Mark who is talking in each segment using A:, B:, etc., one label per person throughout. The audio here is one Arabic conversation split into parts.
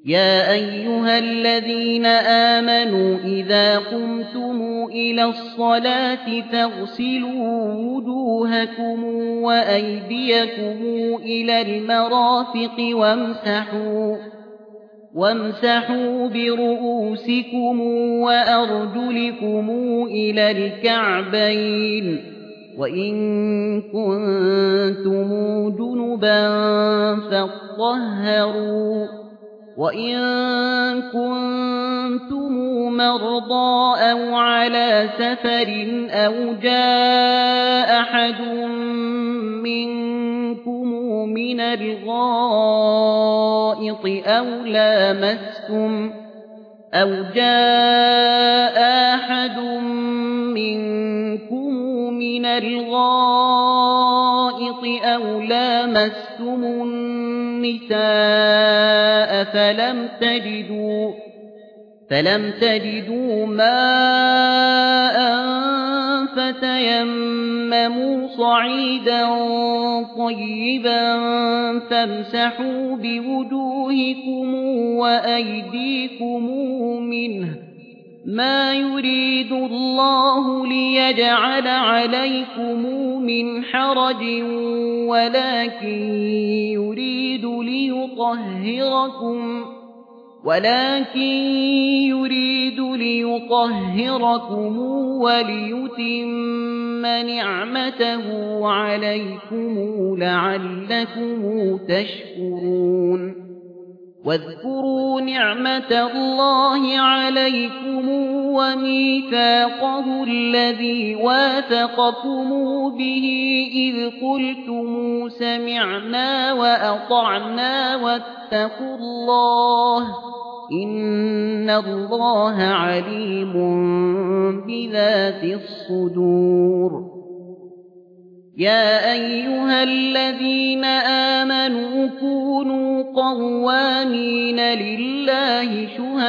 A: يا أيها الذين آمنوا إذا قمتم إلى الصلاة فاغسلوا وجوهكم وأيديكم إلى المرافق وامسحوا برؤوسكم وأرجلكم إلى الكعبين وإن كنتم جنبا فاطهروا وإن كنتم مرضى أو على سفر أو جاء أحد منكم من الغائط أو لامستم النساء فلم تجدوا ماء فتيمموا صعيدا طيبا فامسحوا بوجوهكم وأيديكم منه ما يريد الله ليجعل عليكم من حرج ولكن يريد ليطهركم وليتم نعمته عليكم لعلكم تشكرون واذكروا نعمة الله عليكم وميثاقه الذي واثقكم به إذ قلتم سمعنا وأطعنا واتقوا الله إن الله عليم بذات الصدور يا أيها الذين آمنوا كونوا قوامين لله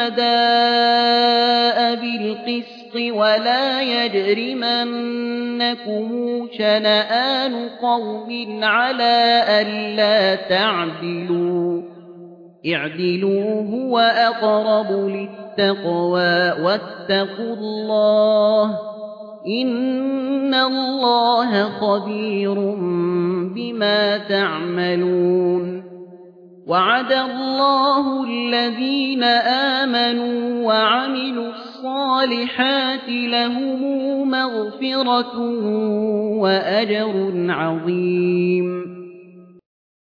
A: شهداء بالقسط ولا يجرمنكم شنآن قوم على ألا تعدلوا اعدلوا هو أقرب للتقوى واتقوا الله إن الله خبير بما تعملون وعد الله الذين آمنوا وعملوا الصالحات لهم مغفرة وأجر عظيم